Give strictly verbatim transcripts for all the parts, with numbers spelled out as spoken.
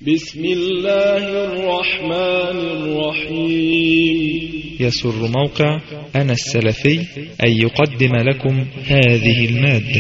بسم الله الرحمن الرحيم. يسر موقع أنا السلفي أن يقدم لكم هذه المادة.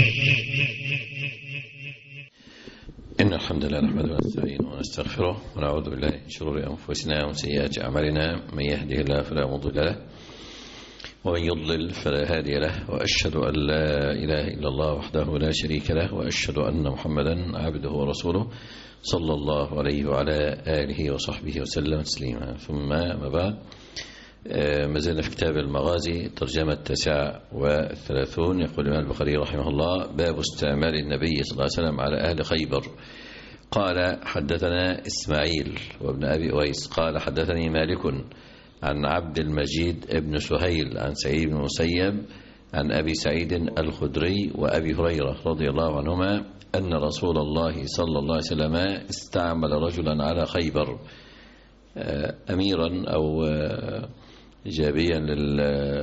إن الحمد لله نحمده ونستعينه ونستغفره ونعوذ بالله من شرور أنفسنا ومن سيئات أعمالنا، من يهده الله فلا مضل له ومن يضلل فلا هادي له، وأشهد أن لا إله إلا الله وحده لا شريك له، وأشهد أن محمدا عبده ورسوله صلى الله عليه وعلى آله وصحبه وسلم تسليما. ثم ما بعد، ما زلنا في كتاب المغازي ترجمة التاسعة والثلاثون. يقول الإمام البخاري رحمه الله: باب استعمال النبي صلى الله عليه وسلم على أهل خيبر. قال: حدثنا إسماعيل وابن أبي أويس قال: حدثني مالك عن عبد المجيد ابن سهيل عن سعيد بن المسيب عن أبي سعيد الخدري وأبي هريرة رضي الله عنهما أن رسول الله صلى الله عليه وسلم استعمل رجلا على خيبر أميرا أو إيجابيا لل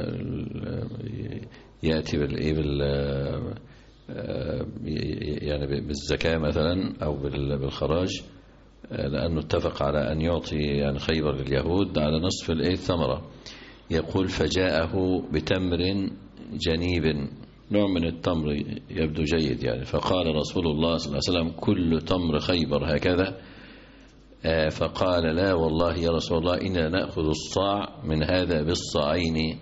يأتي بال يعني بالزكاة مثلا أو بالخراج، لأنه اتفق على أن يعطي يعني خيبر لليهود على نصف الثمرة. يقول: فجاءه بتمر جنيب، نوع من التمر يبدو جيد يعني، فقال رسول الله صلى الله عليه وسلم: كل تمر خيبر هكذا؟ فقال: لا والله يا رسول الله، إننا نأخذ الصاع من هذا بالصاعين،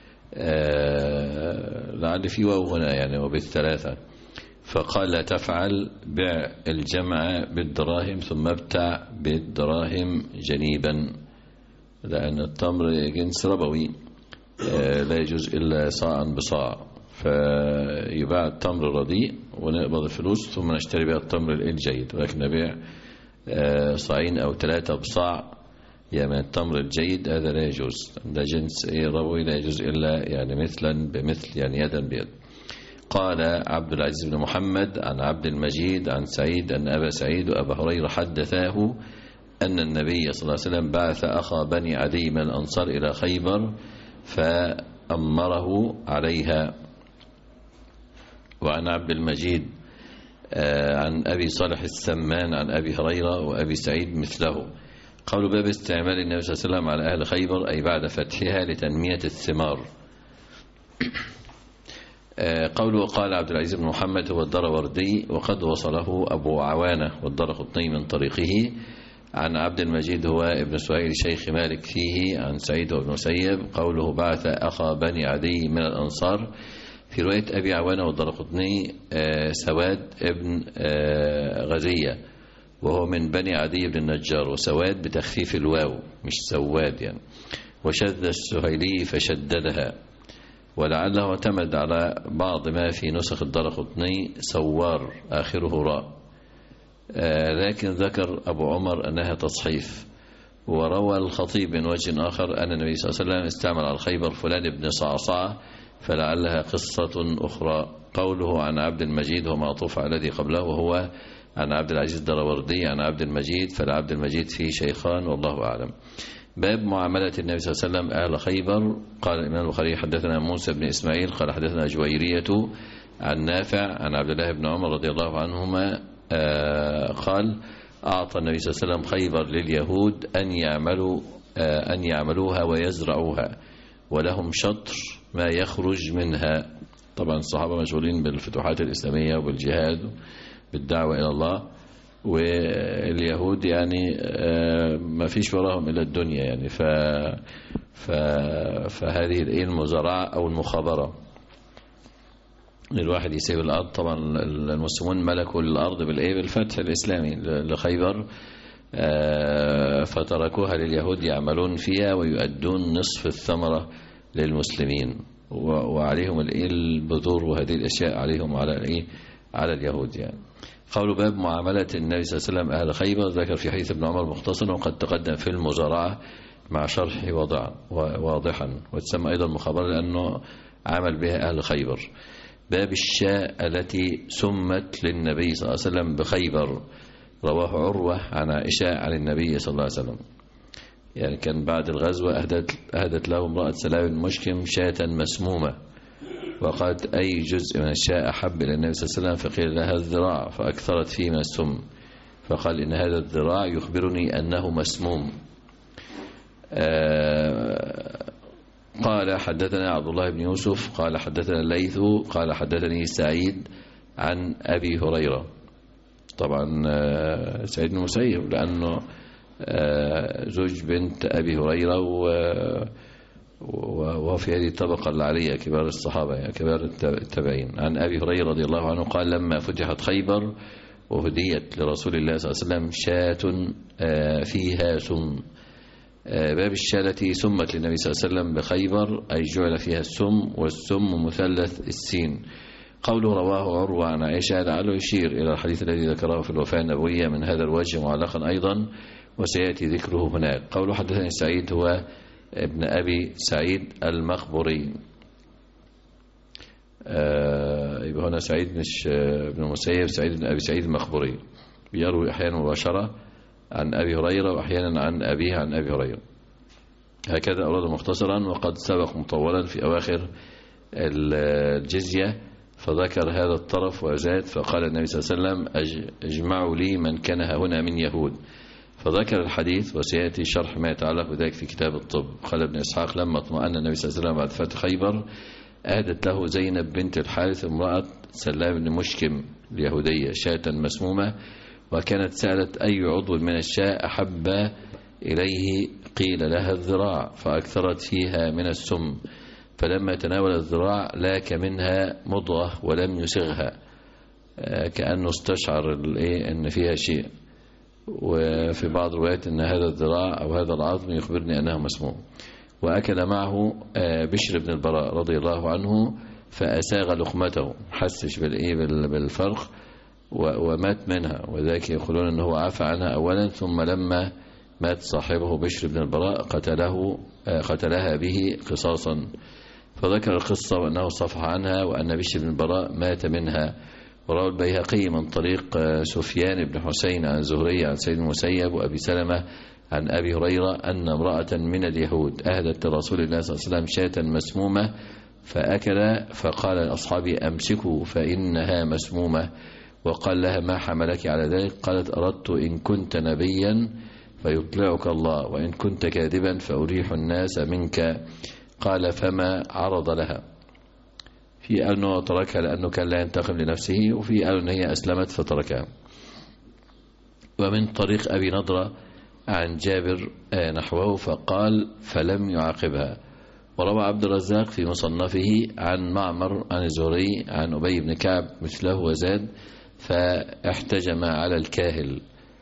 لعل في واو هنا يعني وبالثلاثة. فقال: لا تفعل، بع الجمع بالدراهم ثم ابتع بالدراهم جنيبا، لأن التمر جنس ربوي لا يجوز إلا صاعا بصاع، فيباع التمر الرديء ونقبض الفلوس ثم نشتري بها التمر الجيد، ولكن نبيع صاعين أو ثلاثة بصاع يعني التمر الجيد هذا لا يجوز، ده جنس ربوي لا يجوز إلا يعني مثلا بمثل يعني يدا بيد. قال عبد العزيز بن محمد عن عبد المجيد عن سعيد أن أبا سعيد وأبا هريرة حدثاه أن النبي صلى الله عليه وسلم بعث أخا بني عدي من الأنصار إلى خيبر فأمره عليها. وعن عبد المجيد عن أبي صالح السمان عن أبي هريرة وأبي سعيد مثله. قول: باب استعمال النبي صلى الله عليه وسلم على أهل خيبر، أي بعد فتحها لتنمية الثمار. قوله: قال عبد العزيز بن محمد هو الدروردي، وقد وصله أبو عوانة والدرقطني من طريقه عن عبد المجيد هو ابن سهيل شيخ مالك فيه عن سعيد بن المسيب. قوله: بعث أخا بني عدي من الأنصار، في رواية أبي عوانة والدرقطني سواد ابن غزية، وهو من بني عدي بن النجار، وسواد بتخفيف الواو مش سواد يعني. وشذ السهيلي فشددها، ولعله اعتمد على بعض ما في نسخ الدرقطني سوار آخره راء، لكن ذكر أبو عمر أنها تصحيف. وروى الخطيب من وجه آخر أن النبي صلى الله عليه وسلم استعمل على خيبر فلان بن صعصعة، فلعلها قصة أخرى. قوله عن عبد المجيد هو معطوف على الذي قبله، وهو عن عبد العزيز الدروردي عن عبد المجيد، فالعبد المجيد فيه شيخان والله أعلم. باب معاملة النبي صلى الله عليه وسلم أهل خيبر. قال الإمام البخاري: حدثنا موسى بن إسماعيل قال حدثنا جويرية عن نافع عن عبد الله بن عمر رضي الله عنهما قال: أعطى النبي صلى الله عليه وسلم خيبر لليهود أن يعملوا أن يعملوها ويزرعوها، ولهم شطر ما يخرج منها. طبعا الصحابة مشغولين بالفتوحات الإسلامية وبالجهاد بالدعوة إلى الله، واليهود يعني ما فيش وراهم إلا الدنيا يعني، ف فهذه المزارعة أو المخابرة الواحد يسيب الأرض. طبعا المسلمون ملكوا الأرض بالإيه بالفتح الإسلامي لخيبر، فتركوها لليهود يعملون فيها ويؤدون نصف الثمرة للمسلمين، وعليهم البذور وهذه الأشياء عليهم على الإيه على اليهود يعني. قول: باب معاملة النبي صلى الله عليه وسلم أهل خيبر، ذكر في حديث ابن عمر مختصرا، وقد تقدم في المزارعة مع شرحه واضحا، وتسمى أيضا مخابرة لأنه عمل بها أهل خيبر. باب الشاء التي سمت للنبي صلى الله عليه وسلم بخيبر. رواه عروة عن عائشة عن النبي صلى الله عليه وسلم، يعني كان بعد الغزوة أهدت, أهدت له امرأة سلام المشكم شاة مسمومة، وقالت: أي جزء من الشاء أحب إلى النبي صلى الله عليه وسلم؟ فقيل لها: الذراع، فأكثرت فيه من السم، فقال إن هذا الذراع يخبرني أنه مسموم. قال حدثنا عبد الله بن يوسف قال حدثنا الليث قال حدثني سعيد عن أبي هريرة. طبعا سعيد بن المسيب لأنه زوج بنت أبي هريرة وهو في هذه الطبقة العالية كبار الصحابة كبار التابعين. عن أبي هريرة رضي الله عنه قال لما فتحت خيبر وهديت لرسول الله صلى الله عليه وسلم شاة فيها سم. باب الشاة التي سمت للنبي صلى الله عليه وسلم بخيبر أي جعل فيها السم، والسم مثلث السين. قوله رواه عروة عن عائشة لعله يشير إلى الحديث الذي ذكره في الوفاة النبوية من هذا الوجه معلقا أيضا وسيأتي ذكره هناك. قوله حدثني سعيد هو ابن أبي سعيد المخبري. آه يبقى هنا سعيد مش ابن المسيب، سعيد بن أبي سعيد المخبري بيروي أحيانا مباشرة عن أبي هريرة وأحيانا عن أبيه عن أبي هريرة. هكذا أورد مختصرا وقد سبق مطولا في أواخر الجزية فذكر هذا الطرف وزاد فقال النبي صلى الله عليه وسلم اجمعوا لي من كان هنا من يهود، فذكر الحديث وسيأتي شرح ما يتعلق بذلك في كتاب الطب. قال ابن إسحاق لما اطمأن النبي صلى الله عليه وسلم بعد فتح خيبر أهدت له زينب بنت الحارث امرأة سلام بن مشكم اليهودية شاة مسمومة، وكانت سألت أي عضو من الشاة أحب إليه، قيل لها الذراع فأكثرت فيها من السم، فلما تناول الذراع لاك منها مضغة ولم يسغها كأنه استشعر أن فيها شيء. وفي بعض الروايات أن هذا الذراع أو هذا العظم يخبرني أنه مسموم. وأكل معه بشر بن البراء رضي الله عنه فأساغ لقمته، حسش بالفرق ومات منها، وذلك يقولون أنه عفى عنها أولا ثم لما مات صاحبه بشر بن البراء قتله قتلها به قصاصا. فذكر القصة وأنه صفح عنها وأن بشر بن البراء مات منها. وروى البيهقي من طريق سفيان بن حسين عن زهري عن سيد المسيب وأبي سلمة عن أبي هريرة أن امرأة من اليهود أهدت لرسول الله صلى الله عليه وسلم شاة مسمومة فأكل، فقال لأصحابه أمسكوا فإنها مسمومة، وقال لها ما حملك على ذلك؟ قالت أردت إن كنت نبيا فيطلعك الله وإن كنت كاذبا فأريح الناس منك. قال فما عرض لها؟ في أنه تركها لأنه كان لا ينتقم لنفسه، وفي أنه هي أسلمت فتركها. ومن طريق أبي نضرة عن جابر نحوه فقال فلم يعاقبها. وروى عبد الرزاق في مصنفه عن معمر عن الزهري عن أبي بن كعب مثله وزاد فاحتجم على الكاهل.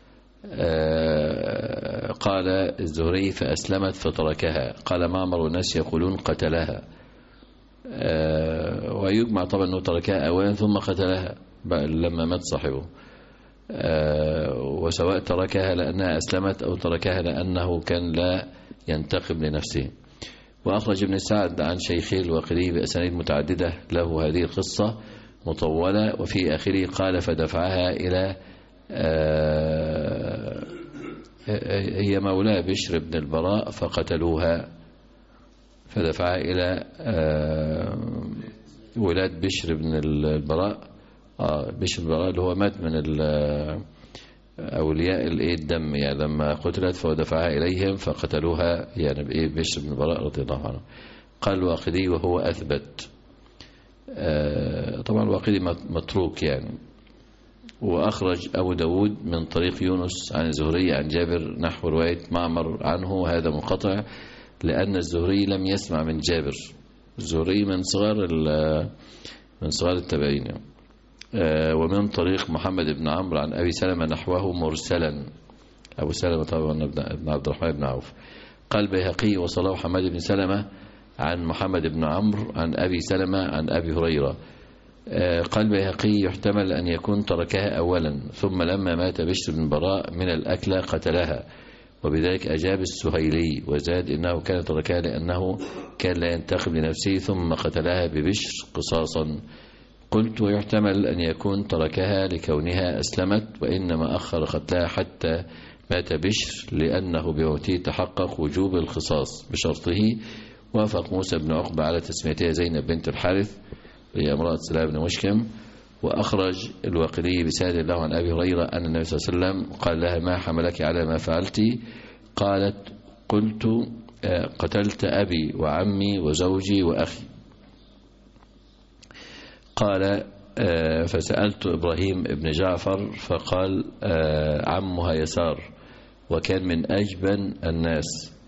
قال الزهري فأسلمت فتركها. قال معمر والناس يقولون قتلها، ويجمع طبعا أنه تركها أولا ثم قتلها لما مات صاحبه، وسواء تركها لأنها أسلمت أو تركها لأنه كان لا ينتقم لنفسه. وأخرج ابن سعد عن شيخه الواقدي بأسانيد متعددة له هذه القصة مطولة، وفي آخره قال فدفعها إلى هي مولاه بشر بن البراء فقتلوها، فدفعها إلى ولاد بشر بن البراء بشر بن البراء اللي هو مات من أولياء الدم، يعني لما قتلت فدفعها إليهم فقتلوها يعني بإيه بشر بن البراء رضي الله عنه. قال الواقدي وهو أثبت، طبعا الواقدي متروك يعني. وأخرج أبو داود من طريق يونس عن الزهري عن جابر نحو رواية معمر عنه، هذا منقطع لأن الزهري لم يسمع من جابر، الزهري من صغار من صغار التابعين. ومن طريق محمد بن عمرو عن أبي سلمة نحوه مرسلا، أبو سلمة طبعا ابن عبد الرحمن بن عوف. قال بيهقي وصله حماد بن سلمة عن محمد بن عمرو عن أبي سلمة عن أبي هريرة. قال بيهقي يحتمل أن يكون تركها أولا ثم لما مات بشر بن براء من الأكلة قتلها، وبذلك أجاب السهيلي وزاد إنه كان تركها لأنه كان لا ينتقم لنفسه ثم قتلها ببشر قصاصا. قلت ويحتمل أن يكون تركها لكونها أسلمت وإنما أخر قتلها حتى مات بشر لأنه بموته تحقق وجوب القصاص بشرطه. وافق موسى بن عقبة على تسميتها زينب بنت الحارث هي امرأة سلام بن مشكم، وأخرج الواقدي بسند له عن أبي هريرة أن النبي صلى الله عليه وسلم قال لها ما حملك على ما فعلت؟ قالت قلت قتلت أبي وعمي وزوجي وأخي. قال فسألت إبراهيم بن جعفر فقال عمها يسار وكان من أجبن الناس،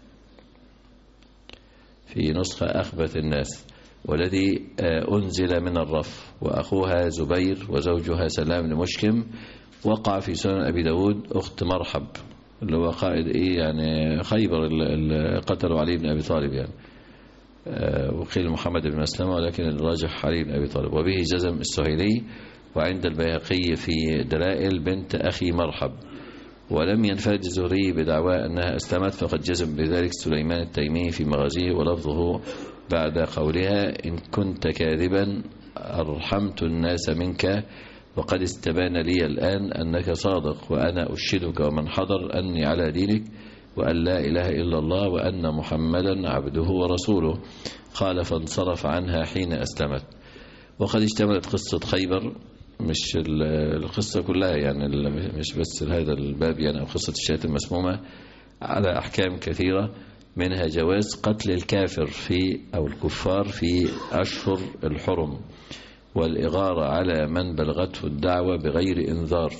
في نسخة أخبث الناس، والذي أنزل من الرف، وأخوها زبير وزوجها سلام بن مشكم. وقع في سنن أبي داود أخت مرحب اللي هو قائد إيه يعني خيبر اللي قتلوا علي بن أبي طالب يعني، وقيل محمد بن مسلمة ولكن الراجح علي بن أبي طالب. وبه جزم السهيلي وعند البيهقي في دلائل بنت أخي مرحب. ولم ينفرد الزهري بدعوى أنها أسلمت، فقد جزم بذلك سليمان التيمي في مغازيه، ولفظه بعد قولها إن كنت كاذبا أرحمت الناس منك، وقد استبان لي الآن أنك صادق، وأنا أشهدك ومن حضر أني على دينك، وأن لا إله إلا الله وأن محمدا عبده ورسوله. قال فانصرف عنها حين أسلمت. وقد اشتملت قصة خيبر، مش القصة كلها يعني، مش بس هذا الباب يعني، أو قصة الشاة المسمومة، على أحكام كثيرة، منها جواز قتل الكافر في أو الكفار في أشهر الحرم، والإغارة على من بلغته الدعوة بغير إنذار،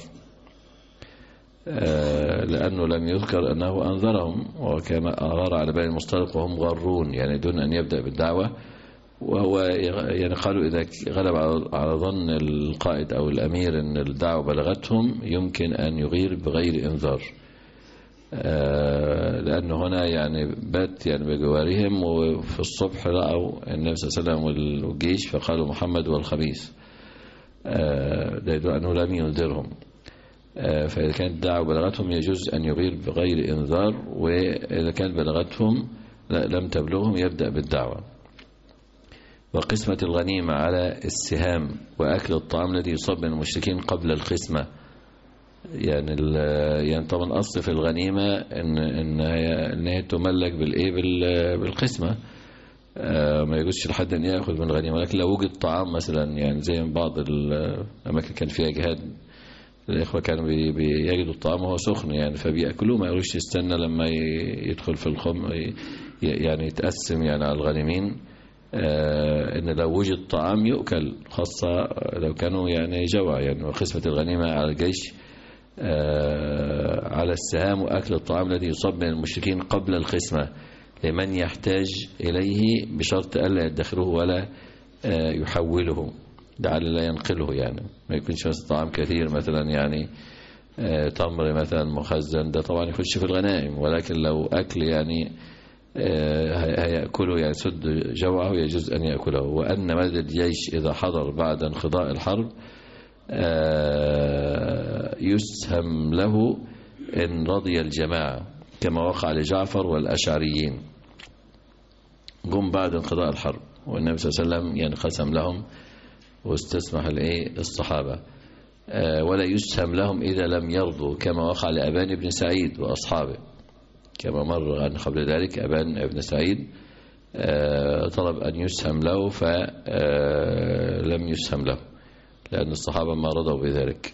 لأنه لم يذكر أنه أنذرهم، وكما أغار على بني المصطلق وهم غارون يعني دون أن يبدأ بالدعوة. وهو يعني قالوا إذا غلب على ظن القائد أو الأمير أن الدعوة بلغتهم يمكن أن يغير بغير إنذار، لأنه هنا يعني بات يعني بجوارهم، وفي الصبح رأوا النبي صلى الله عليه وسلم والجيش فقالوا محمد والخبيث، ده يدل أنه لم ينذرهم. فإذا كانت الدعوة بلغتهم يجوز أن يغير بغير إنذار، وإذا كانت بلغتهم لم تبلغهم يبدأ بالدعوة. وقسمة الغنيمة على السهام، وأكل الطعام الذي يصاب من المشركين قبل القسمة، يعني يعني طبعا أصل في الغنيمة إن إن هي إن هي تملك بالإيه بالقسمة، ما يجوزش لحد أن يأخذ من الغنيمة. لكن لو وجد طعام مثلا يعني زي بعض الأماكن كان فيها جهاد، الإخوة كانوا بيجدوا الطعام وهو سخن يعني فبيأكلوه، ما يقولوش يستنى لما يدخل في الخم يعني يتقسم يعني على الغنمين. آه إن لو وجد طعام يؤكل، خاصة لو كانوا يعني جوع يعني. وقسمة الغنيمة على الجيش آه على السهام، وأكل الطعام الذي يصاب من المشركين قبل القسمة لمن يحتاج إليه بشرط ألا يدخره ولا آه يحوله، لعل لا ينقله يعني، ما يكونش مثلا طعام كثير مثلا يعني آه تمر مثلا مخزن، ده طبعا يخش في الغنائم. ولكن لو أكل يعني هيأكله يعني سد جوعه يجوز أن يأكله. وأن مدد الجيش إذا حضر بعد انقضاء الحرب يسهم له إن رضي الجماعة، كما وقع لجعفر والأشعريين، قم بعد انقضاء الحرب والنبي صلى الله عليه وسلم يعني قسم لهم واستسمح الصحابة. ولا يسهم لهم إذا لم يرضوا، كما وقع لأبان بن سعيد وأصحابه، كما مر عن قبل ذلك أبان بن سعيد طلب أن يسهم له فلم يسهم له لأن الصحابة ما رضوا بذلك.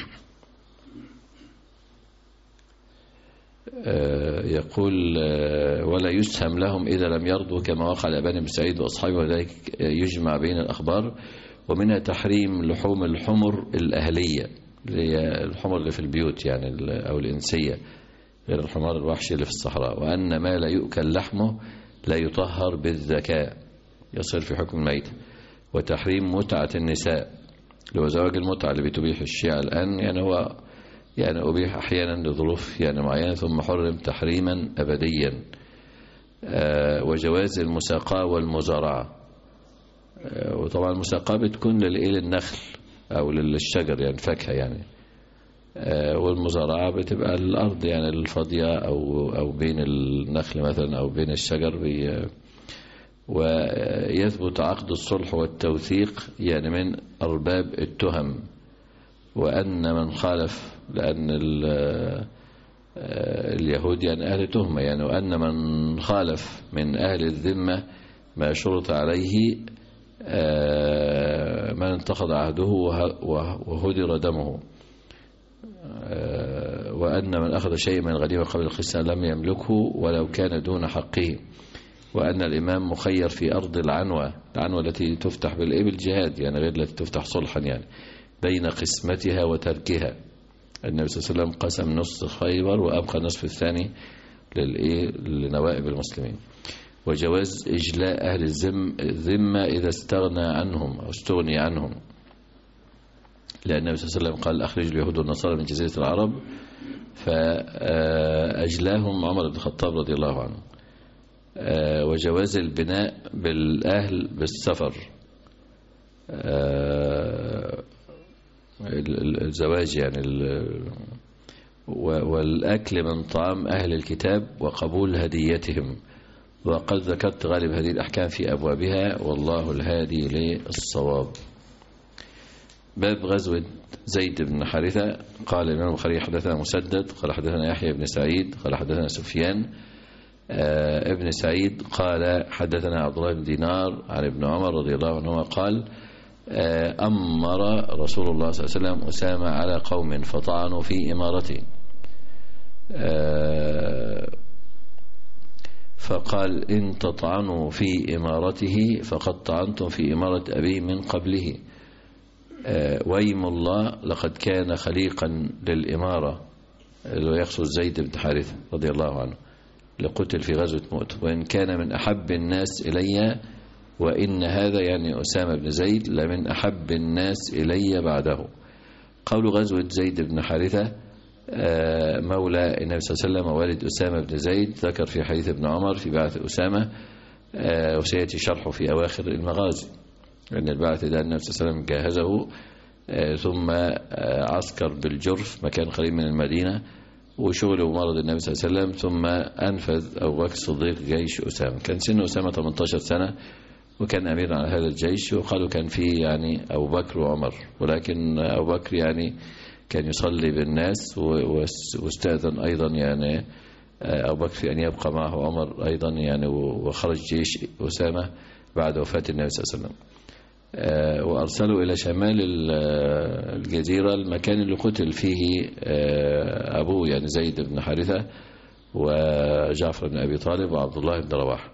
يقول ولا يسهم لهم إذا لم يرضوا، كما وقع لأبان بن سعيد وأصحابه، وذلك يجمع بين الأخبار. ومنها تحريم لحوم الحمر الأهلية، اللي هي الحمر اللي في البيوت يعني أو الإنسية، غير الحمار الوحشي اللي في الصحراء. وأن ما لا يؤكل لحمه لا يطهر بالذكاء، يصير في حكم الميت. وتحريم متعة النساء، اللي هو زواج المتعة اللي بتبيح الشيعة الآن، يعني هو يعني أبيح أحيانا لظروف يعني معينة ثم حرم تحريما أبديا. آه وجواز المساقاة والمزارعة، آه وطبعا المساقاة بتكون للنخل أو للشجر يعني فاكهة يعني، والمزارعة بتبقى الأرض يعني الفاضية أو أو بين النخل مثلا أو بين الشجر. ويثبت عقد الصلح والتوثيق يعني من أرباب التهم. وأن من خالف، لأن اليهود يعني أهل تهمة يعني، وأن من خالف من أهل الذمة ما شرط عليه من انتقض عهده وهدر دمه، وأن من أخذ شيء من الغنيمة قبل القسم لم يملكه ولو كان دون حقه، وأن الإمام مخير في أرض العنوة، العنوة التي تفتح بالإبل جهاد يعني غير التي تفتح صلحا، يعني بين قسمتها وتركها. النبي صلى الله عليه وسلم قسم نصف خيبر وأبقى النصف الثاني لنوائب المسلمين. وجواز إجلاء أهل الذمة إذا استغنى عنهم أو استغني عنهم، لأن النبي صلى الله عليه وسلم قال أخرج اليهود والنصارى من جزيرة العرب، فأجلاهم عمر بن الخطاب رضي الله عنه. وجواز البناء بالأهل بالسفر، الزواج يعني، والأكل من طعام أهل الكتاب وقبول هديتهم. وقد ذكرت غالب هذه الأحكام في أبوابها، والله الهادي للصواب. باب غزوة زيد بن حارثة. قال الإمام البخاري حدثنا مسدد قال حدثنا يحيى بن سعيد قال حدثنا سفيان آه ابن سعيد قال حدثنا عبد الله بن دينار عن ابن عمر رضي الله عنهما قال آه أمر رسول الله صلى الله عليه وسلم أسامة على قوم فطعنوا في إمارته، آه فقال إن تطعنوا في إمارته فقد طعنتم في إمارة أبي من قبله، آه ويم الله لقد كان خليقا للإمارة، اللي يقصد زيد بن حارثة رضي الله عنه، لقتل في غزوة مؤتة، وإن كان من أحب الناس إلي، وإن هذا يعني أسامة بن زيد لمن أحب الناس إلي بعده. قول غزوة زيد بن حارثة مولى النبي صلى الله عليه وسلم ووالد أسامة بن زيد، ذكر في حديث ابن عمر في بعث أسامة، وسيأتي شرحه في أواخر المغازي، أن البعث ده النبي صلى الله عليه وسلم جاهزه، ثم عسكر بالجرف مكان قريب من المدينة، وشغله مرض النبي صلى الله عليه وسلم، ثم أنفذ أبو بكر الصديق جيش أسامة. كان سن أسامة ثمانية عشر سنة وكان أمير على هذا الجيش، وقالوا كان فيه يعني أبو بكر وعمر، ولكن أبو بكر يعني كان يصلي بالناس، واستأذن أيضا يعني أبو بكر في أن يبقى معه عمر أيضا يعني، وخرج جيش أسامة بعد وفاة النبي صلى الله عليه وسلم، وأرسلوا إلى شمال الجزيرة المكان اللي قتل فيه أبوه يعني زيد بن حارثة وجعفر بن أبي طالب وعبد الله بن رواحة.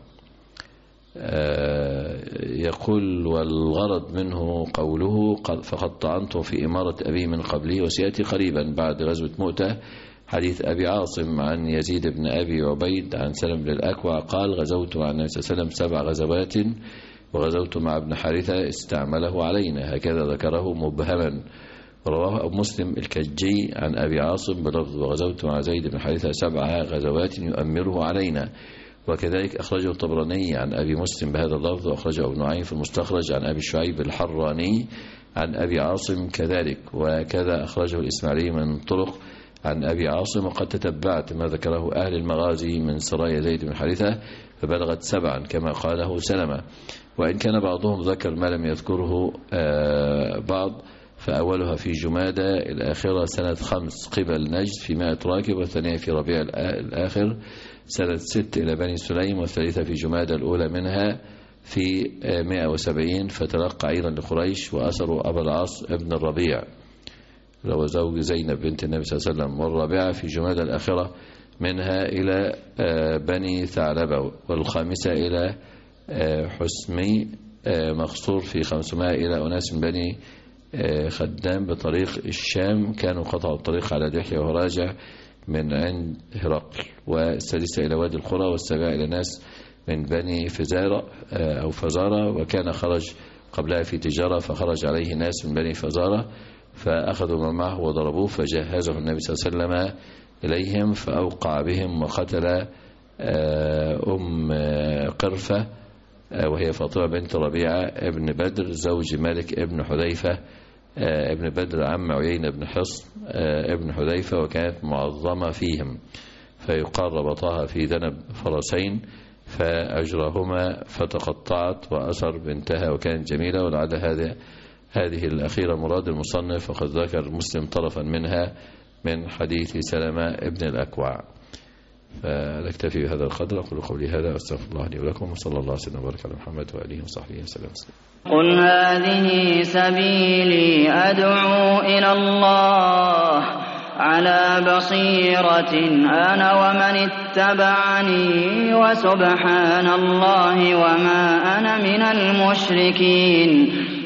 يقول والغرض منه قوله فقد طعنتم في إمارة أبي من قبله، وسيأتي قريبا بعد غزوة مؤتة حديث أبي عاصم عن يزيد بن أبي عبيد عن سلم بن الأكوع قال غزوت مع النبي صلى الله عليه وسلم سبع غزوات وغزوت مع ابن حارثة استعمله علينا، هكذا ذكره مبهما. رواه أبو مسلم الكجي عن أبي عاصم بلفظ وغزوت مع زيد بن حارثة سبع غزوات يؤمره علينا، وكذلك أخرجه الطبراني عن أبي مسلم بهذا اللفظ، وأخرجه ابن نعيم في المستخرج عن أبي شعيب الحراني عن أبي عاصم كذلك، وكذا أخرجه الإسماعيلي من طرق عن أبي عاصم. وقد تتبعت ما ذكره أهل المغازي من سرايا زيد بن حارثة فبلغت سبعا كما قاله سلمة، وإن كان بعضهم ذكر ما لم يذكره بعض، فأولها في جمادة الآخرة سنة خمس قبل نجد في مائة راكب، والثانية في ربيع الآخر سنة ست إلى بني سليم، والثالثة في جمادة الأولى منها في مائة وسبعين، فتلقى أيضا لقريش وأسروا أبا العاص ابن الربيع لو زوج زينب بنت النبي صلى الله عليه وسلم، والرابعة في جمادة الآخرة منها إلى بني ثعلبة، والخامسة إلى حسمي مقصور في خمسمائة إلى أناس من بني خدام بطريق الشام، كانوا قطعوا الطريق على دحية وهو راجع من عند هرقل، والسادسة إلى وادي القرى، والسابعة إلى ناس من بني فزارة أو فزارة، وكان خرج قبلها في تجارة فخرج عليه ناس من بني فزارة فأخذوا ما معه وضربوه، فجهزه النبي صلى الله عليه وسلم إليهم فأوقع بهم وقتل أم قرفة وهي فاطمة بنت ربيعة ابن بدر زوج مالك ابن حذيفة ابن بدر عم عيينة بن حصن ابن حذيفة، وكانت معظمة فيهم، فيقال ربطها في ذنب فرسين فأجرهما فتقطعت وأسر بنتها وكانت جميلة، ولعل هذا هذه الأخيرة مراد المصنف، وقد ذكر مسلم طرفا منها من حديث سلمة ابن الأكوع. فنكتفي بهذا القدر. أقول قولي هذا واستغفر الله لي ولكم، وصلى الله وسلم وبارك على محمد وآله وصحبه وسلم. قل هذه سبيلي أدعو إلى الله على بصيرة أنا ومن اتبعني وسبحان الله وما أنا من المشركين.